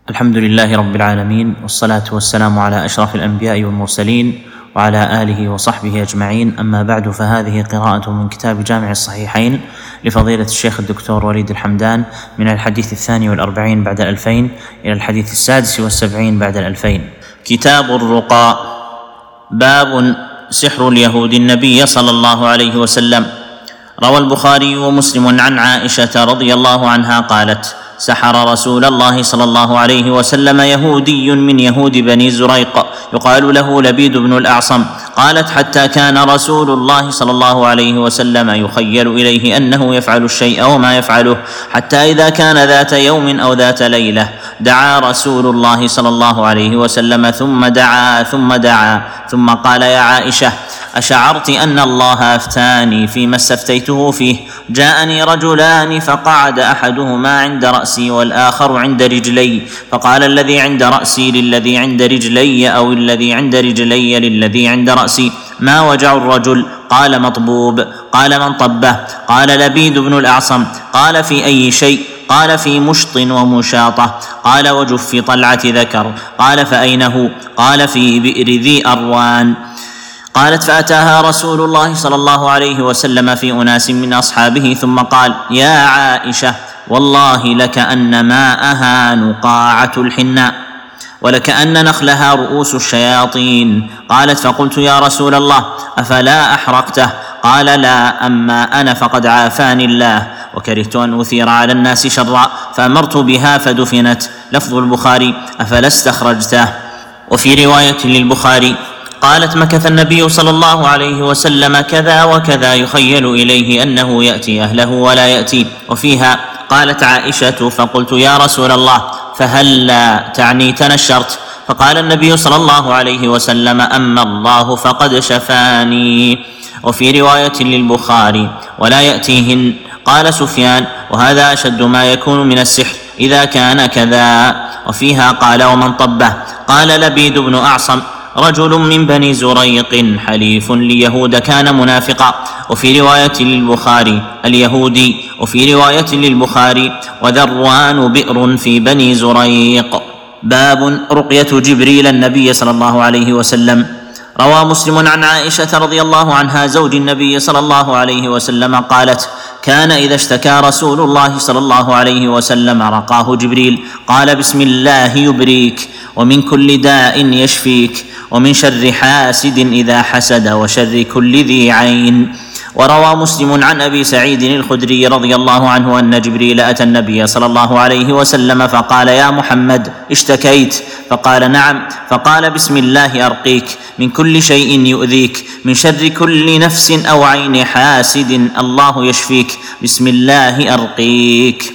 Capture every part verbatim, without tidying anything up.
الحمد لله رب العالمين، والصلاة والسلام على أشرف الأنبياء والمرسلين وعلى آله وصحبه أجمعين. أما بعد، فهذه قراءة من كتاب جامع الصحيحين لفضيلة الشيخ الدكتور وليد الحمدان من الحديث الثاني والأربعين بعد الألفين إلى الحديث السادس والسبعين بعد الألفين. كتاب الرقى. باب سحر اليهود النبي صلى الله عليه وسلم. روى البخاري ومسلم عن عائشة رضي الله عنها قالت: سحر رسول الله صلى الله عليه وسلم يهودي من يهود بني زريق يقال له لبيد بن الأعصم. قالت: حتى كان رسول الله صلى الله عليه وسلم يخيل إليه أنه يفعل الشيء وما يفعله، حتى إذا كان ذات يوم أو ذات ليلة دعا رسول الله صلى الله عليه وسلم ثم دعا ثم دعا ثم قال: يا عائشة، أشعرت أن الله أفتاني فيما استفتيته فيه؟ جاءني رجلان فقعد أحدهما عند رأسي والآخر عند رجلي، فقال الذي عند رأسي للذي عند رجلي أو الذي عند رجلي للذي عند رأسي: ما وجع الرجل؟ قال: مطبوب. قال: من طبه؟ قال: لبيد بن الأعصم. قال: في أي شيء؟ قال: في مشط ومشاطة. قال: وجف طلعة ذكر. قال: فأين هو؟ قال: في بئر ذي أروان. قالت: فأتاها رسول الله صلى الله عليه وسلم في أناس من أصحابه ثم قال: يا عائشة، والله لكأن ماءها نقاعة الحناء، ولكأن نخلها رؤوس الشياطين. قالت: فقلت: يا رسول الله، أفلا أحرقته؟ قال: لا، أما أنا فقد عافاني الله، وكرهت أن أثير على الناس شرا، فأمرت بها فدفنت. لفظ البخاري: أفلا استخرجته. وفي رواية للبخاري قالت: مكث النبي صلى الله عليه وسلم كذا وكذا يخيل إليه أنه يأتي أهله ولا يأتي. وفيها قالت عائشة: فقلت: يا رسول الله، فهلا تعني تنشرت؟ فقال النبي صلى الله عليه وسلم: أما الله فقد شفاني. وفي رواية للبخاري: ولا يأتيهن. قال سفيان: وهذا أشد ما يكون من السحر إذا كان كذا. وفيها قال: ومن طبه؟ قال لبيد بن أعصم: رجل من بني زريق حليف ليهود كان منافقا. وفي رواية للبخاري: اليهودي. وفي رواية للبخاري: وذروان بئر في بني زريق. باب رقية جبريل النبي صلى الله عليه وسلم. روى مسلم عن عائشة رضي الله عنها زوج النبي صلى الله عليه وسلم قالت: كان إذا اشتكى رسول الله صلى الله عليه وسلم رقاه جبريل، قال: بسم الله يبريك، ومن كل داء يشفيك، ومن شر حاسد إذا حسد، وشر كل ذي عين. وروى مسلم عن أبي سعيد الخدري رضي الله عنه أن جبريل أتى النبي صلى الله عليه وسلم فقال: يا محمد، اشتكيت؟ فقال: نعم. فقال: بسم الله أرقيك من كل شيء يؤذيك، من شر كل نفس أو عين حاسد، الله يشفيك، بسم الله أرقيك.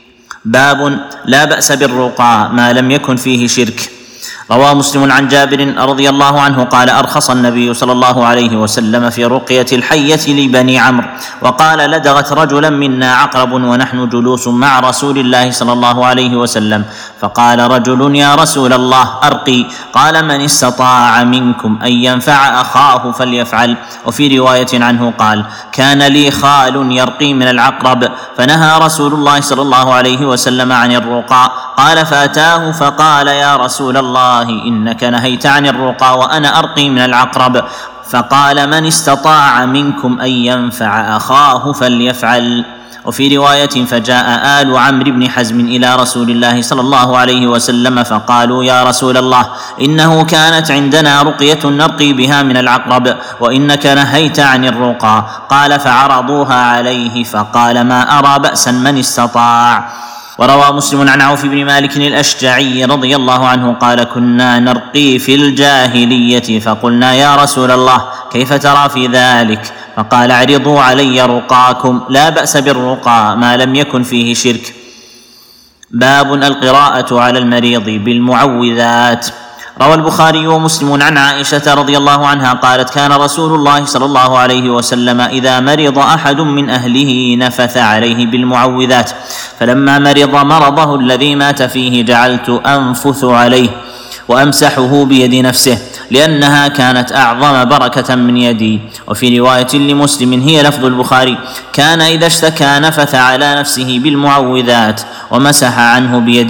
باب لا بأس بالرقى ما لم يكن فيه شرك. روى مسلم عن جابر رضي الله عنه قال: أرخص النبي صلى الله عليه وسلم في رقية الحية لبني عمرو، وقال: لدغت رجلا منا عقرب ونحن جلوس مع رسول الله صلى الله عليه وسلم، فقال رجل: يا رسول الله، أرقي. قال: من استطاع منكم أن ينفع أخاه فليفعل. وفي رواية عنه قال: كان لي خال يرقي من العقرب، فنهى رسول الله صلى الله عليه وسلم عن الرقى. قال: فأتاه فقال: يا رسول الله، إنك نهيت عن الرقى وأنا أرقي من العقرب. فقال: من استطاع منكم أن ينفع أخاه فليفعل. وفي رواية: فجاء آل عمرو بن حزم إلى رسول الله صلى الله عليه وسلم فقالوا: يا رسول الله، إنه كانت عندنا رقية نرقي بها من العقرب، وإنك نهيت عن الرقى. قال: فعرضوها عليه فقال: ما أرى بأسا من استطاع. وروى مسلم عن عوف بن مالك الأشجعي رضي الله عنه قال: كنا نرقي في الجاهلية، فقلنا: يا رسول الله، كيف ترى في ذلك؟ فقال: اعرضوا علي رقاكم، لا بأس بالرقى ما لم يكن فيه شرك. باب القراءة على المريض بالمعوذات. روى البخاري ومسلم عن عائشة رضي الله عنها قالت: كان رسول الله صلى الله عليه وسلم إذا مرض أحد من أهله نفث عليه بالمعوذات، فلما مرض مرضه الذي مات فيه جعلت أنفث عليه وأمسحه بيد نفسه، لأنها كانت أعظم بركة من يدي. وفي رواية لمسلم هي لفظ البخاري: كان إذا اشتكى نفث على نفسه بالمعوذات ومسح عنه بيده.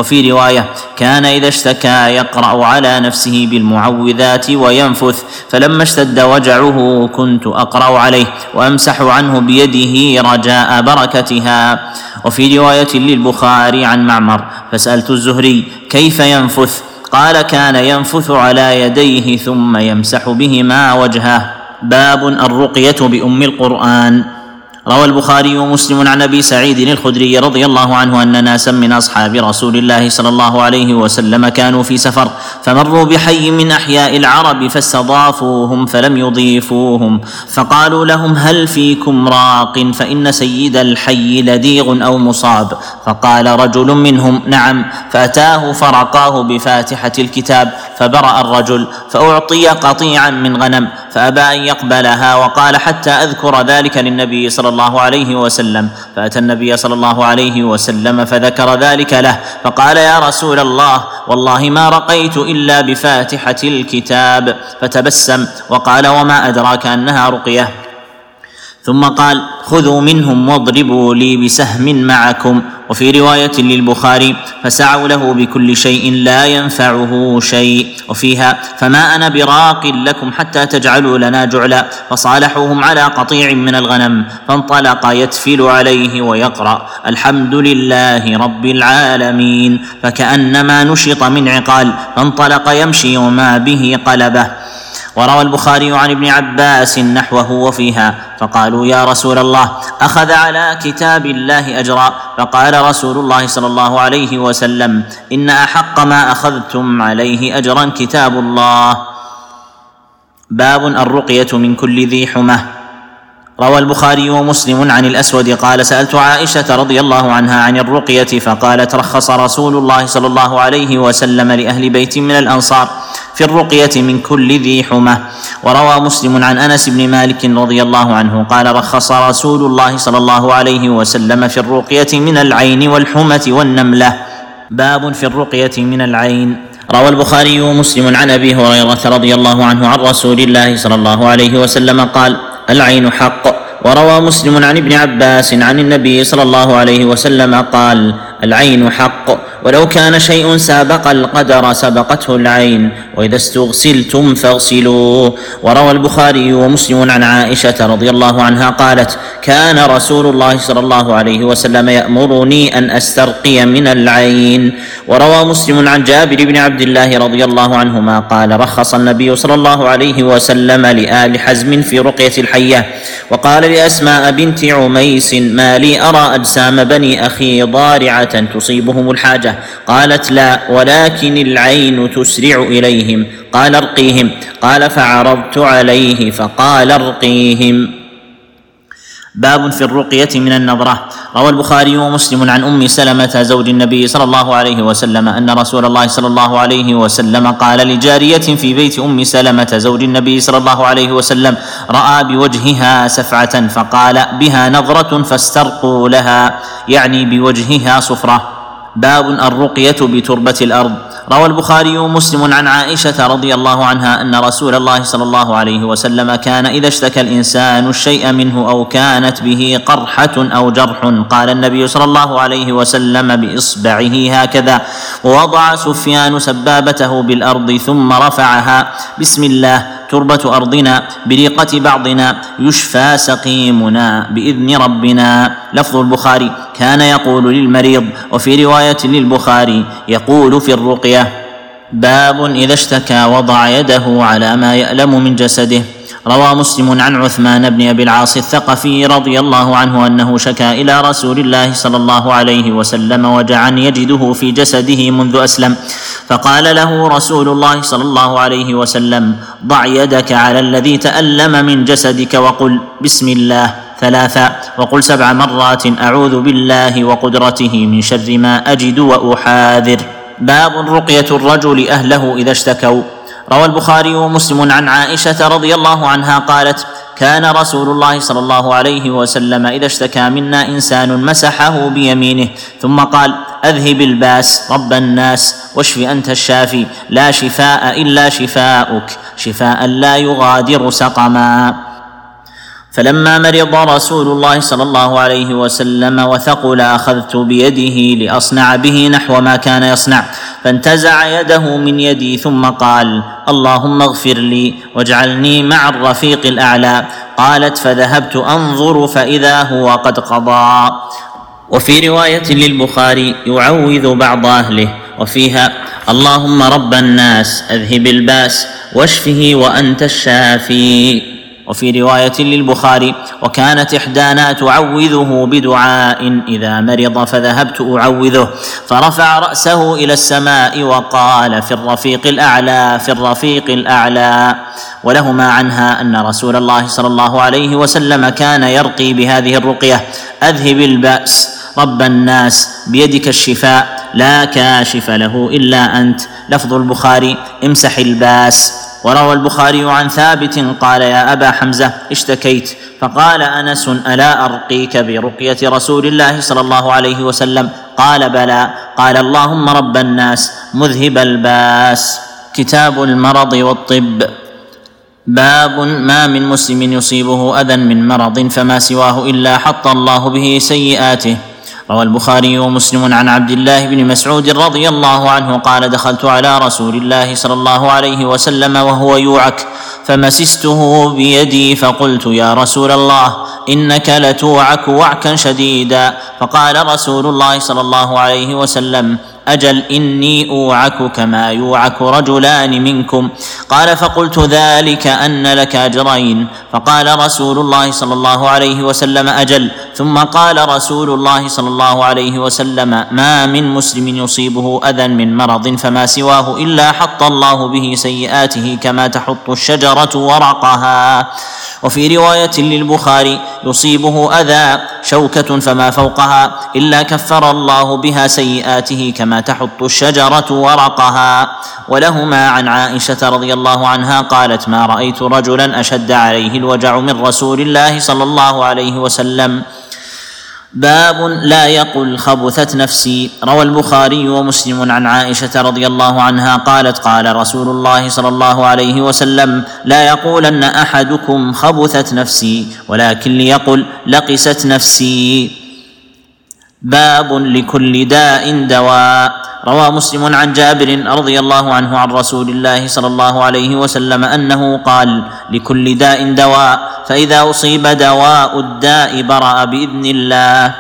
وفي رواية كان إذا اشتكى يقرأ على نفسه بالمعوذات وينفث، فلما اشتد وجعه كنت أقرأ عليه وأمسح عنه بيده رجاء بركتها. وفي رواية للبخاري عن معمر فسألت الزهري كيف ينفث؟ قال كان ينفث على يديه ثم يمسح بهما وجهه. باب الرقية بأم القرآن. روى البخاري ومسلم عن ابي سعيد الخدري رضي الله عنه ان ناسا من اصحاب رسول الله صلى الله عليه وسلم كانوا في سفر فمروا بحي من احياء العرب فاستضافوهم فلم يضيفوهم، فقالوا لهم هل فيكم راق فان سيد الحي لديغ او مصاب؟ فقال رجل منهم نعم، فاتاه فرقاه بفاتحة الكتاب فبرأ الرجل، فأعطي قطيعا من غنم فأبى أن يقبلها، وقال حتى أذكر ذلك للنبي صلى الله عليه وسلم، فأتى النبي صلى الله عليه وسلم فذكر ذلك له، فقال يا رسول الله والله ما رقيت إلا بفاتحة الكتاب، فتبسم وقال وما أدراك أنها رقية؟ ثم قال خذوا منهم واضربوا لي بسهم معكم. وفي رواية للبخاري فسعوا له بكل شيء لا ينفعه شيء، وفيها فما أنا براق لكم حتى تجعلوا لنا جعلا، فصالحوهم على قطيع من الغنم، فانطلق يتفل عليه ويقرأ الحمد لله رب العالمين، فكأنما نشط من عقال، فانطلق يمشي وما به قلبه. وروى البخاري عن ابن عباس نحوه وفيها فقالوا يا رسول الله أخذ على كتاب الله أجرا؟ فقال رسول الله صلى الله عليه وسلم إن أحق ما أخذتم عليه أجرا كتاب الله. باب الرقية من كل ذي حمى. روى البخاري ومسلم عن الأسود قال سألت عائشة رضي الله عنها عن الرقية فقالت رخص رسول الله صلى الله عليه وسلم لأهل بيت من الأنصار في الرقية من كل ذي حمى. وروى مسلم عن أنس بن مالك رضي الله عنه قال رخص رسول الله صلى الله عليه وسلم في الرقية من العين والحمة والنملة. باب في الرقية من العين. روى البخاري ومسلم عن أبي هريرة رضي الله عنه عن رسول الله صلى الله عليه وسلم قال العين حق. وروى مسلم عن ابن عباس عن النبي صلى الله عليه وسلم قال العين حق، ولو كان شيء سابق القدر سبقته العين، وإذا استغسلتم فاغسلوا. وروى البخاري ومسلم عن عائشة رضي الله عنها قالت كان رسول الله صلى الله عليه وسلم يأمرني أن أسترقي من العين. وروى مسلم عن جابر بن عبد الله رضي الله عنهما قال رخص النبي صلى الله عليه وسلم لآل حزم في رقية الحية، وقال لأسماء بنت عميس ما لي أرى أجسام بني أخي ضارعة تصيبهم الحاجة؟ قالت لا، ولكن العين تسرع إليهم. قال ارقيهم. قال فعرضت عليه فقال ارقيهم. باب في الرقية من النظرة. روى البخاري ومسلم عن أم سلمة زوج النبي صلى الله عليه وسلم أن رسول الله صلى الله عليه وسلم قال لجارية في بيت أم سلمة زوج النبي صلى الله عليه وسلم رأى بوجهها سفعة فقال بها نظرة فاسترقوا لها، يعني بوجهها صفرة. باب الرقية بتربة الأرض. روى البخاري ومسلم عن عائشة رضي الله عنها أن رسول الله صلى الله عليه وسلم كان إذا اشتكى الإنسان الشيء منه أو كانت به قرحة أو جرح قال النبي صلى الله عليه وسلم بإصبعه هكذا، ووضع سفيان سبابته بالأرض ثم رفعها بسم الله تربة أرضنا بريقة بعضنا يشفى سقيمنا بإذن ربنا. لفظ البخاري كان يقول للمريض، وفي رواية للبخاري يقول في الرقية. باب إذا اشتكى وضع يده على ما يألم من جسده. روى مسلم عن عثمان بن أبي العاص الثقفي رضي الله عنه أنه شكى إلى رسول الله صلى الله عليه وسلم وجعا يجده في جسده منذ أسلم، فقال له رسول الله صلى الله عليه وسلم ضع يدك على الذي تألم من جسدك وقل بسم الله ثلاثا، وقل سبع مرات أعوذ بالله وقدرته من شر ما أجد وأحاذر. باب رقية الرجل أهله إذا اشتكوا. روى البخاري ومسلم عن عائشة رضي الله عنها قالت كان رسول الله صلى الله عليه وسلم إذا اشتكى منا إنسان مسحه بيمينه ثم قال أذهب الباس رب الناس واشف أنت الشافي لا شفاء إلا شفاؤك شفاء لا يغادر سقما. فلما مرض رسول الله صلى الله عليه وسلم وثقل اخذت بيده لاصنع به نحو ما كان يصنع، فانتزع يده من يدي ثم قال: اللهم اغفر لي واجعلني مع الرفيق الاعلى. قالت: فذهبت انظر فاذا هو قد قضى. وفي روايه للبخاري: يعوذ بعض اهله، وفيها: اللهم رب الناس اذهب الباس واشفه وانت الشافي. وفي روايه للبخاري: وكانت احدانا تعوذه بدعاء اذا مرض فذهبت اعوذه، فرفع راسه الى السماء وقال: في الرفيق الاعلى في الرفيق الاعلى. ولهما عنها ان رسول الله صلى الله عليه وسلم كان يرقي بهذه الرقيه: اذهب الباس رب الناس بيدك الشفاء لا كاشف له الا انت. لفظ البخاري: امسح الباس. وروى البخاري عن ثابت قال: يا أبا حمزة اشتكيت، فقال أنس: ألا أرقيك برقية رسول الله صلى الله عليه وسلم؟ قال: بلى. قال: اللهم رب الناس مذهب الباس. كتاب المرض والطب. باب ما من مسلم يصيبه أذى من مرض فما سواه إلا حط الله به سيئاته. روى البخاري ومسلم عن عبد الله بن مسعود رضي الله عنه قال: دخلت على رسول الله صلى الله عليه وسلم وهو يوعك، فمسسته بيدي فقلت: يا رسول الله إنك لتوعك وعكا شديدا. فقال رسول الله صلى الله عليه وسلم: أجل إني أوعك كما يوعك رجلان منكم. قال: فقلت: ذلك أن لك أجرين. فقال رسول الله صلى الله عليه وسلم: أجل. ثم قال رسول الله صلى الله عليه وسلم: ما من مسلم يصيبه أذى من مرض فما سواه إلا حط الله به سيئاته كما تحط الشجرة ورقها. وفي رواية للبخاري: يصيبه أذى شوكة فما فوقها إلا كفر الله بها سيئاته كما تحط الشجرة ورقها. ولهما عن عائشة رضي الله عنها قالت: ما رأيت رجلا أشد عليه الوجع من رسول الله صلى الله عليه وسلم. باب لا يقل خبثت نفسي. روى البخاري ومسلم عن عائشة رضي الله عنها قالت: قال رسول الله صلى الله عليه وسلم: لا يقولن أحدكم خبثت نفسي، ولكن ليقل لقست نفسي. باب لكل داء دواء. روى مسلم عن جابر رضي الله عنه عن رسول الله صلى الله عليه وسلم أنه قال: لكل داء دواء، فإذا أصيب دواء الداء برأ بإذن الله.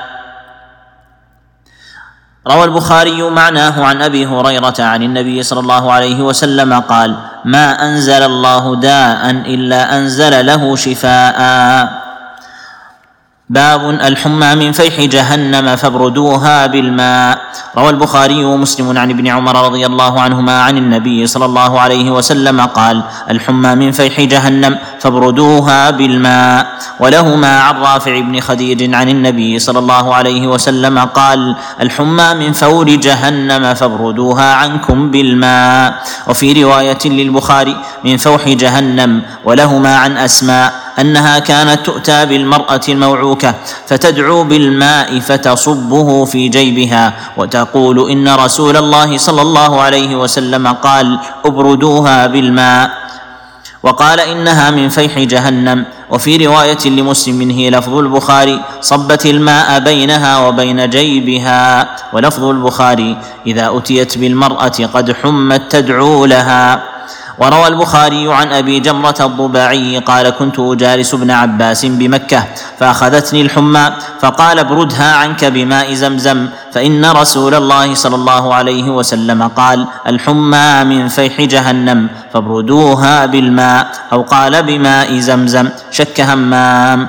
روى البخاري معناه عن أبي هريرة عن النبي صلى الله عليه وسلم قال: ما أنزل الله داء إلا أنزل له شفاء. باب الحمى من فيح جهنم فابردوها بالماء. روى البخاري ومسلم عن ابن عمر رضي الله عنهما عن النبي صلى الله عليه وسلم قال: الحمى من فيح جهنم فابردوها بالماء. ولهما عن رافع بن خديج عن النبي صلى الله عليه وسلم قال: الحمى من فور جهنم فابردوها عنكم بالماء. وفي رواية للبخاري: من فوح جهنم. ولهما عن أسماء أنها كانت تؤتى بالمرأة الموعوكة فتدعو بالماء فتصبه في جيبها وتقول: إن رسول الله صلى الله عليه وسلم قال: ابردوها بالماء. وقال: إنها من فيح جهنم. وفي رواية لمسلم هي لفظ البخاري: صبت الماء بينها وبين جيبها. ولفظ البخاري: إذا أتيت بالمرأة قد حمت تدعو لها. وروى البخاري عن أبي جمرة الضباعي قال: كنت أجالس ابن عباس بمكة فأخذتني الحمى فقال: ابردها عنك بماء زمزم، فإن رسول الله صلى الله عليه وسلم قال: الحمى من فيح جهنم فابردوها بالماء، أو قال بماء زمزم. شك همام.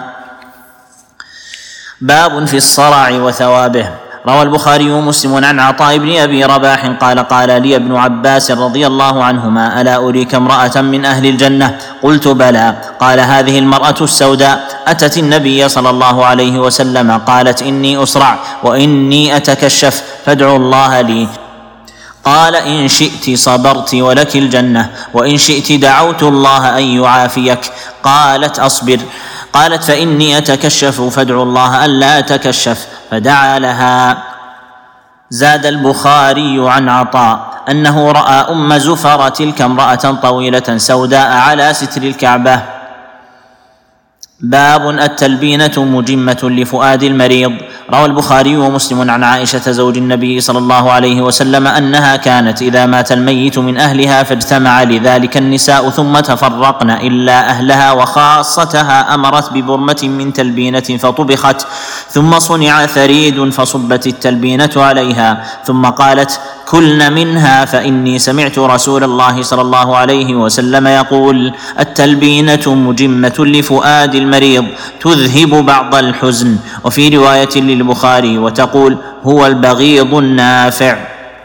باب في الصرع وثوابه. روى البخاري ومسلم عن عطاء بن أبي رباح قال: قال لي ابن عباس رضي الله عنهما: ألا أريك امرأة من أهل الجنة؟ قلت: بلى. قال: هذه المرأة السوداء أتت النبي صلى الله عليه وسلم قالت: إني أصرع وإني أتكشف فادعوا الله لي. قال: إن شئت صبرت ولك الجنة، وإن شئت دعوت الله أن يعافيك. قالت: أصبر. قالت: فإني أتكشف فادعوا الله ألا أتكشف، فدعا لها. زاد البخاري عن عطاء أنه رأى أم زفر تلك امرأة طويلة سوداء على ستر الكعبة. باب التلبينة مجمة لفؤاد المريض. روى البخاري ومسلم عن عائشة زوج النبي صلى الله عليه وسلم أنها كانت إذا مات الميت من أهلها فاجتمع لذلك النساء ثم تفرقن إلا أهلها وخاصتها أمرت ببرمة من تلبينة فطبخت، ثم صنع ثريد فصبت التلبينة عليها، ثم قالت: كلن منها فإني سمعت رسول الله صلى الله عليه وسلم يقول: التلبينة مجمة لفؤاد المريض تذهب بعض الحزن. وفي رواية للبخاري وتقول: هو البغيض النافع.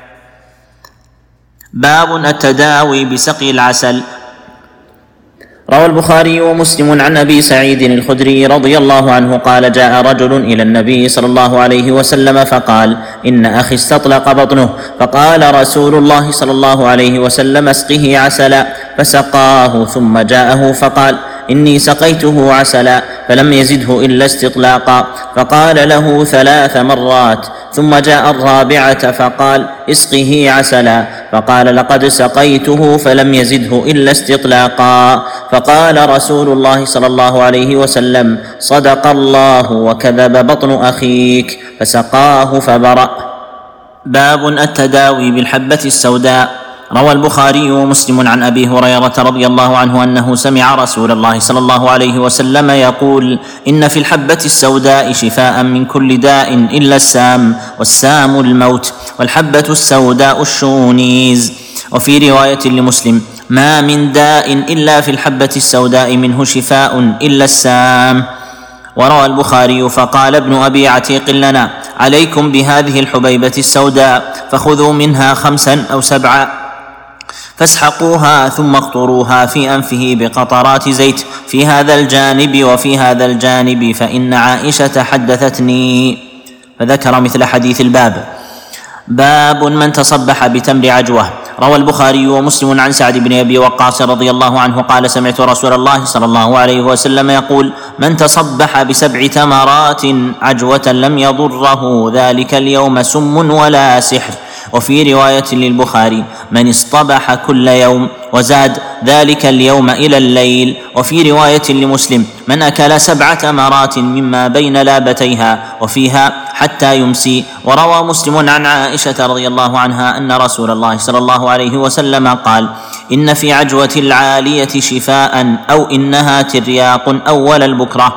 باب التداوي بسقي العسل. روى البخاري ومسلم عن أبي سعيد الخدري رضي الله عنه قال: جاء رجل إلى النبي صلى الله عليه وسلم فقال: إن أخي استطلق بطنه، فقال رسول الله صلى الله عليه وسلم: اسقه عسلا، فسقاه، ثم جاءه فقال: إني سقيته عسلا فلم يزده إلا استطلاقا، فقال له ثلاث مرات، ثم جاء الرابعة فقال: اسقه عسلا، فقال: لقد سقيته فلم يزده إلا استطلاقا، فقال رسول الله صلى الله عليه وسلم: صدق الله وكذب بطن أخيك، فسقاه فبرأ. باب التداوي بالحبة السوداء. روى البخاري ومسلم عن أبي هريرة رضي الله عنه أنه سمع رسول الله صلى الله عليه وسلم يقول: إن في الحبة السوداء شفاء من كل داء إلا السام، والسام الموت، والحبة السوداء الشونيز. وفي رواية لمسلم: ما من داء إلا في الحبة السوداء منه شفاء إلا السام. وروى البخاري: فقال ابن أبي عتيق لنا: عليكم بهذه الحبيبة السوداء، فخذوا منها خمسا أو سبعا فاسحقوها ثم اقطروها في أنفه بقطرات زيت في هذا الجانب وفي هذا الجانب، فإن عائشة حدثتني. فذكر مثل حديث الباب. باب من تصبح بتمر عجوة. روى البخاري ومسلم عن سعد بن أبي وقاص رضي الله عنه قال: سمعت رسول الله صلى الله عليه وسلم يقول: من تصبح بسبع تمرات عجوة لم يضره ذلك اليوم سم ولا سحر. وفي رواية للبخاري: من اصطبح كل يوم، وزاد: ذلك اليوم إلى الليل. وفي رواية لمسلم: من أكل سبع تمرات مما بين لابتيها، وفيها حتى يمسي. وروى مسلم عن عائشة رضي الله عنها أن رسول الله صلى الله عليه وسلم قال: إن في عجوة العالية شفاء، أو إنها ترياق أول البكرة.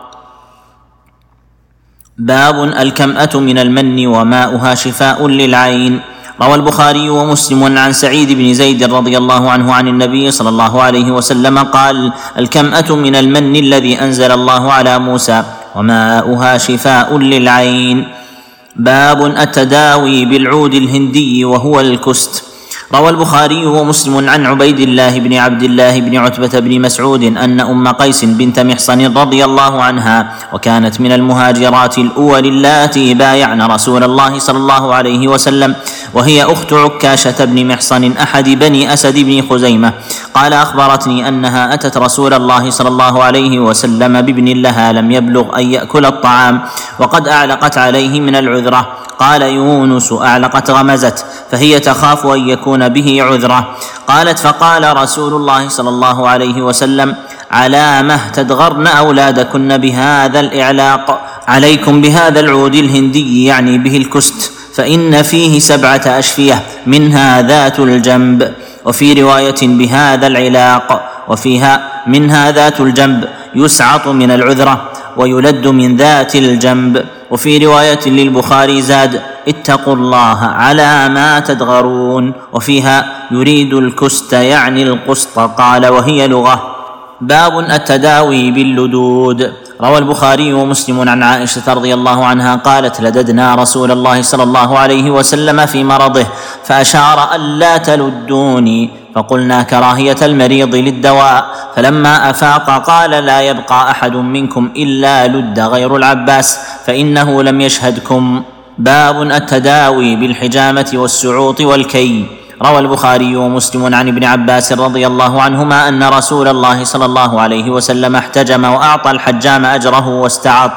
باب الكمأة من المن وماؤها شفاء للعين. روى البخاري ومسلم عن سعيد بن زيد رضي الله عنه عن النبي صلى الله عليه وسلم قال: الكمأة من المن الذي أنزل الله على موسى، وماؤها شفاء للعين. باب التداوي بالعود الهندي وهو الكست. روى البخاري ومسلم عن عبيد الله بن عبد الله بن عتبة بن مسعود أن أم قيس بنت محصن رضي الله عنها، وكانت من المهاجرات الأول اللاتي بايعن رسول الله صلى الله عليه وسلم، وهي أخت عكاشة بن محصن أحد بني أسد بن خزيمة، قال: أخبرتني أنها أتت رسول الله صلى الله عليه وسلم بابن لها لم يبلغ أن يأكل الطعام، وقد أعلقت عليه من العذرة. قال يونس: أعلقت غمزت، فهي تخاف أن يكون به عذرة. قالت: فقال رسول الله صلى الله عليه وسلم: علامة تدغرن أولادكن بهذا الإعلاق، عليكم بهذا العود الهندي، يعني به الكست، فإن فيه سبعة أشفية منها ذات الجنب. وفي رواية: بهذا العلاق، وفيها: منها ذات الجنب، يسعط من العذرة ويلد من ذات الجنب. وفي رواية للبخاري زاد: اتقوا الله على ما تدغرون. وفيها: يريد الكست يعني القسط. قال: وهي لغة. باب التداوي باللدود. روى البخاري ومسلم عن عائشة رضي الله عنها قالت: لددنا رسول الله صلى الله عليه وسلم في مرضه، فأشار ألا تلدوني، فقلنا: كراهية المريض للدواء. فلما أفاق قال: لا يبقى أحد منكم إلا لد غير العباس، فإنه لم يشهدكم. باب التداوي بالحجامة والسعوط والكي. روى البخاري ومسلم عن ابن عباس رضي الله عنهما أن رسول الله صلى الله عليه وسلم احتجم وأعطى الحجام أجره واستعط.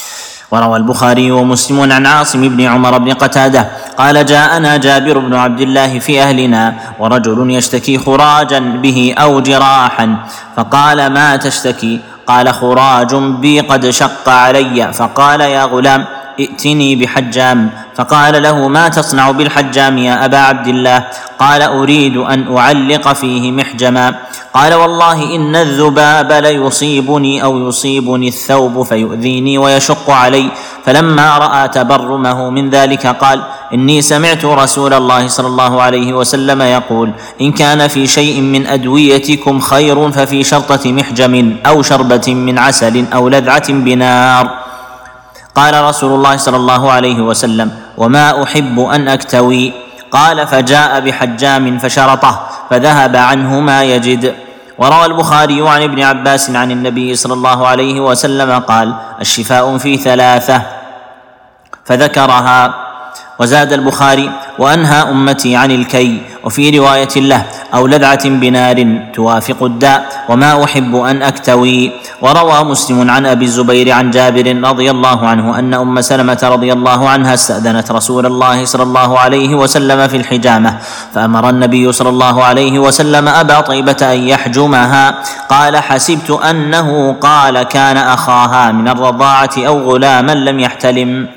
وروى البخاري ومسلم عن عاصم بن عمر بن قتادة قال: جاءنا جابر بن عبد الله في أهلنا ورجل يشتكي خراجا به أو جراحا، فقال: ما تشتكي؟ قال: خراج بي قد شق علي. فقال: يا غلام ائتني بحجام. فقال له: ما تصنع بالحجام يا أبا عبد الله؟ قال: أريد أن أعلق فيه محجما. قال: والله إن الذباب ليصيبني أو يصيبني الثوب فيؤذيني ويشق علي. فلما رأى تبرمه من ذلك قال: إني سمعت رسول الله صلى الله عليه وسلم يقول: إن كان في شيء من أدويتكم خير ففي شرطة محجم أو شربة من عسل أو لذعة بنار. قال رسول الله صلى الله عليه وسلم: وما أحب أن أكتوي. قال: فجاء بحجام فشرطه فذهب عنه ما يجد. وروى البخاري عن ابن عباس عن النبي صلى الله عليه وسلم قال: الشفاء في ثلاثة، فذكرها. وزاد البخاري: وأنهى أمتي عن الكي. وفي رواية له: أو لذعة بنار توافق الداء، وما أحب أن أكتوي. وروى مسلم عن أبي الزبير عن جابر رضي الله عنه أن أم سلمة رضي الله عنها استأذنت رسول الله صلى الله عليه وسلم في الحجامة، فأمر النبي صلى الله عليه وسلم أبا طيبة أن يحجمها. قال: حسبت أنه قال كان أخاها من الرضاعة أو غلاما لم يحتلم.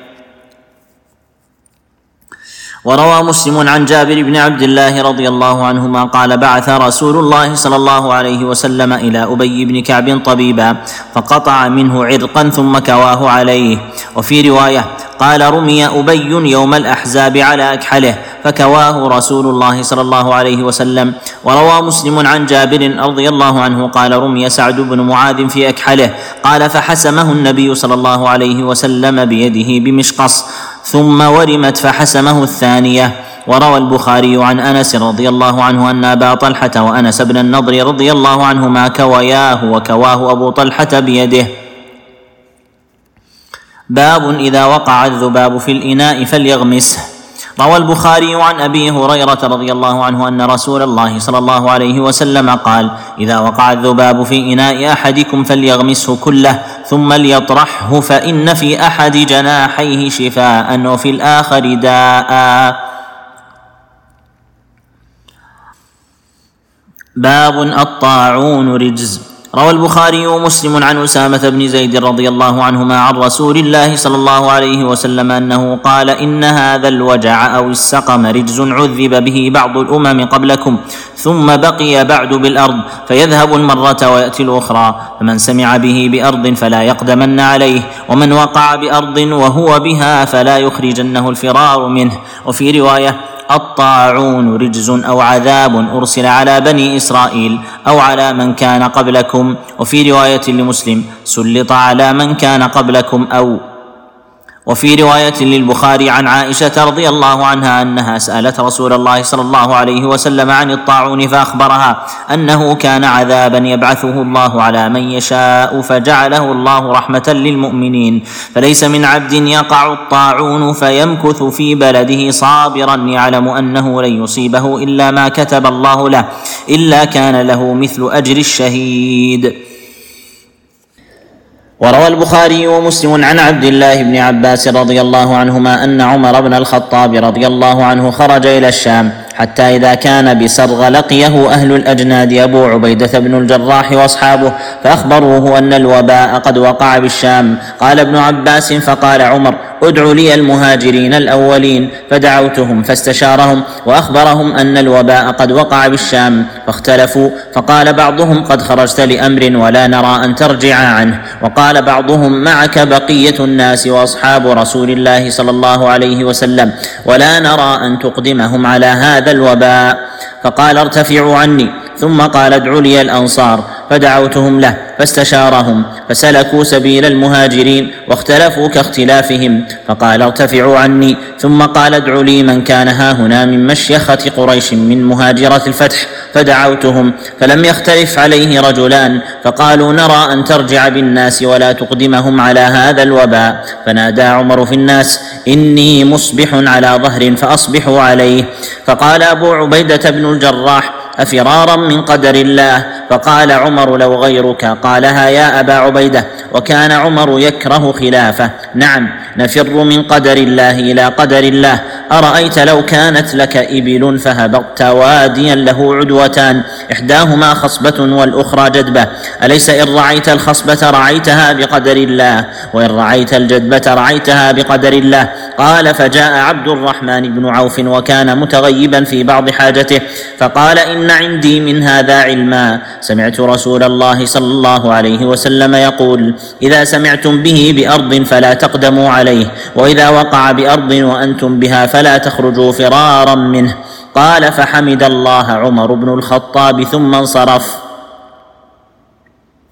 وروى مسلم عن جابر بن عبد الله رضي الله عنهما قال: بعث رسول الله صلى الله عليه وسلم إلى أبي بن كعب طبيبا فقطع منه عرقا ثم كواه عليه. وفي رواية قال: رمي أبي يوم الأحزاب على أكحله فكواه رسول الله صلى الله عليه وسلم. وروى مسلم عن جابر رضي الله عنه قال: رمي سعد بن معاذ في أكحله، قال: فحسمه النبي صلى الله عليه وسلم بيده بمشقص، ثم ورمت فحسمه الثانية. وروى البخاري عن أنس رضي الله عنه أن أبا طلحة وأنس بن النضر رضي الله عنهما كوياه وكواه أبو طلحة بيده. باب إذا وقع الذباب في الإناء فليغمسه. روى البخاري عن أبي هريرة رضي الله عنه أن رسول الله صلى الله عليه وسلم قال: إذا وقع الذباب في إناء أحدكم فليغمسه كله ثم ليطرحه، فإن في أحد جناحيه شفاء وفي الآخر داء. باب الطاعون رجز. روى البخاري ومسلم عن أسامة بن زيد رضي الله عنهما عن رسول الله صلى الله عليه وسلم أنه قال: إن هذا الوجع أو السقم رجز عذب به بعض الأمم قبلكم ثم بقي بعد بالأرض، فيذهب المرة ويأتي الأخرى، فمن سمع به بأرض فلا يقدمن عليه، ومن وقع بأرض وهو بها فلا يخرجنه الفرار منه. وفي رواية: الطاعون رجز أو عذاب أرسل على بني إسرائيل أو على من كان قبلكم. وفي رواية لمسلم: سلط على من كان قبلكم أو. وفي رواية للبخاري عن عائشة رضي الله عنها أنها سألت رسول الله صلى الله عليه وسلم عن الطاعون فأخبرها أنه كان عذابا يبعثه الله على من يشاء، فجعله الله رحمة للمؤمنين، فليس من عبد يقع الطاعون فيمكث في بلده صابرا يعلم أنه لن يصيبه إلا ما كتب الله له إلا كان له مثل أجر الشهيد. وروى البخاري ومسلم عن عبد الله بن عباس رضي الله عنهما أن عمر بن الخطاب رضي الله عنه خرج إلى الشام، حتى إذا كان بسرغ لقيه أهل الأجناد أبو عبيدة بن الجراح وأصحابه فأخبروه أن الوباء قد وقع بالشام. قال ابن عباس: فقال عمر: ادعوا لي المهاجرين الأولين، فدعوتهم فاستشارهم وأخبرهم أن الوباء قد وقع بالشام، فاختلفوا، فقال بعضهم: قد خرجت لأمر ولا نرى أن ترجع عنه، وقال بعضهم: معك بقية الناس وأصحاب رسول الله صلى الله عليه وسلم ولا نرى أن تقدمهم على هذا الوباء. فقال: ارتفعوا عني. ثم قال: ادعوا لي الأنصار، فدعوتهم له فاستشارهم، فسلكوا سبيل المهاجرين واختلفوا كاختلافهم، فقال: ارتفعوا عني. ثم قال: ادعوا لي من كان هاهنا من مشيخة قريش من مهاجرة الفتح، فدعوتهم، فلم يختلف عليه رجلان، فقالوا: نرى أن ترجع بالناس ولا تقدمهم على هذا الوباء. فنادى عمر في الناس: إني مصبح على ظهر فأصبحوا عليه. فقال أبو عبيدة بن الجراح: أفرارا من قدر الله؟ فقال عمر: لو غيرك قالها يا أبا عبيدة. وكان عمر يكره خلافه. نعم، نفر من قدر الله إلى قدر الله. أرأيت لو كانت لك إبل فهبطت واديا له عدوتان إحداهما خصبة والأخرى جدبة، أليس إن رعيت الخصبة رعيتها بقدر الله، وإن رعيت الجدبة رعيتها بقدر الله؟ قال: فجاء عبد الرحمن بن عوف وكان متغيبا في بعض حاجته، فقال: إن عندي من هذا علما، سمعت رسول الله صلى الله عليه وسلم يقول: إذا سمعتم به بأرض فلا تقدموا عليه، وإذا وقع بأرض وأنتم بها فلا تخرجوا فرارا منه. قال: فحمد الله عمر بن الخطاب ثم انصرف.